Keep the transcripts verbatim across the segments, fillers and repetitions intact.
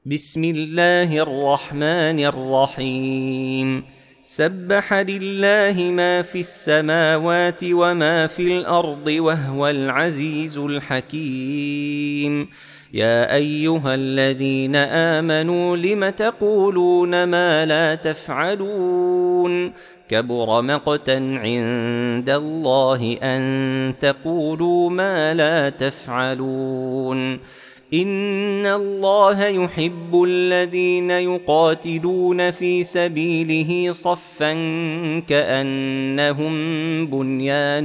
بسم الله الرحمن الرحيم. سبح لله ما في السماوات وما في الأرض وهو العزيز الحكيم. يا أيها الذين آمنوا لم تقولون ما لا تفعلون؟ كبر مقتا عند الله أن تقولوا ما لا تفعلون. إن الله يحب الذين يقاتلون في سبيله صفا كأنهم بنيان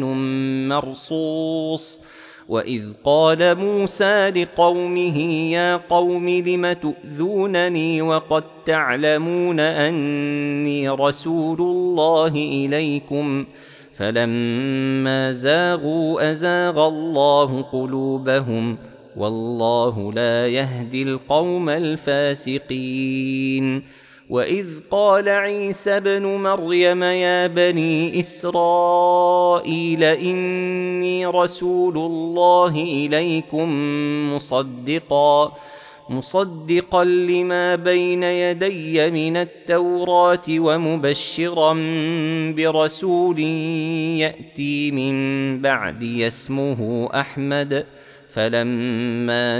مرصوص. وإذ قال موسى لقومه يا قوم لم تؤذونني وقد تعلمون أني رسول الله إليكم فلما زاغوا أزاغ الله قلوبهم والله لا يهدي القوم الفاسقين. وإذ قال عيسى ابن مريم يا بني إسرائيل إني رسول الله إليكم مصدقا مصدقا لما بين يدي من التوراة ومبشرا برسول يأتي من بعدي اسمه أحمد. فلما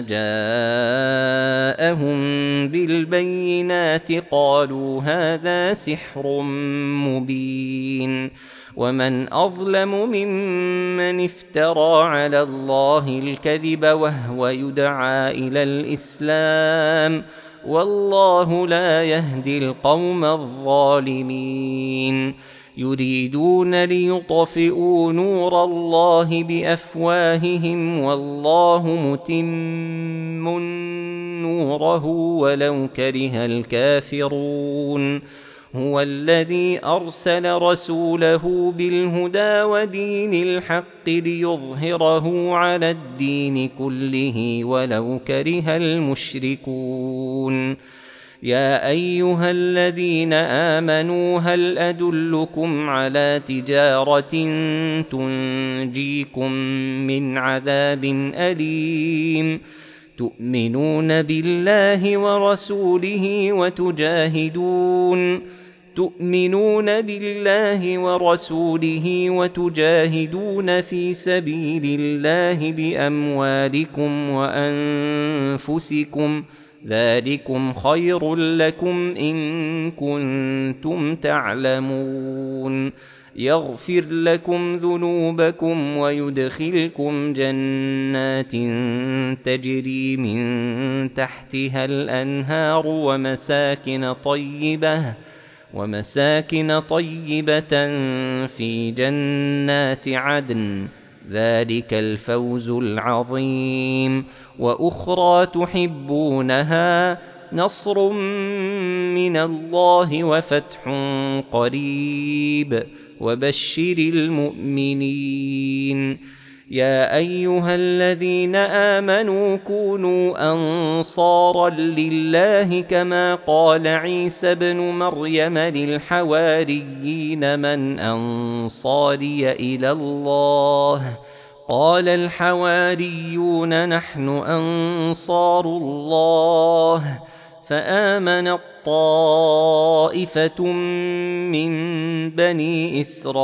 جاءهم بالبينات قالوا هذا سحر مبين. ومن أظلم ممن افترى على الله الكذب وهو يدعى إلى الإسلام والله لا يهدي القوم الظالمين. يريدون ليطفئوا نور الله بأفواههم والله متم نوره ولو كره الكافرون. هو الذي أرسل رسوله بالهدى ودين الحق ليظهره على الدين كله ولو كره المشركون. يا أيها الذين آمنوا هل أدلكم على تجارة تنجيكم من عذاب أليم تؤمنون بالله ورسوله وتجاهدون تؤمنون بالله ورسوله وتجاهدون في سبيل الله بأموالكم وأنفسكم ذلكم خير لكم إن كنتم تعلمون. يغفر لكم ذنوبكم ويدخلكم جنات تجري من تحتها الأنهار ومساكن طيبة ومساكن طيبة في جنات عدن ذلك الفوز العظيم. وأخرى تحبونها نصر من الله وفتح قريب وبشر المؤمنين. يا أيها الذين آمنوا كونوا أنصارا لله كما قال عيسى ابن مريم للحواريين من أنصاري إلى الله قال الحواريون نحن أنصار الله. فآمنت طائفة من بني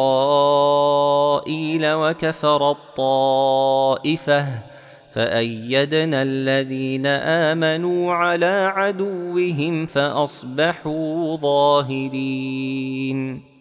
إسرائيل وكفرت طائفة فأيدنا الذين آمنوا على عدوهم فأصبحوا ظاهرين.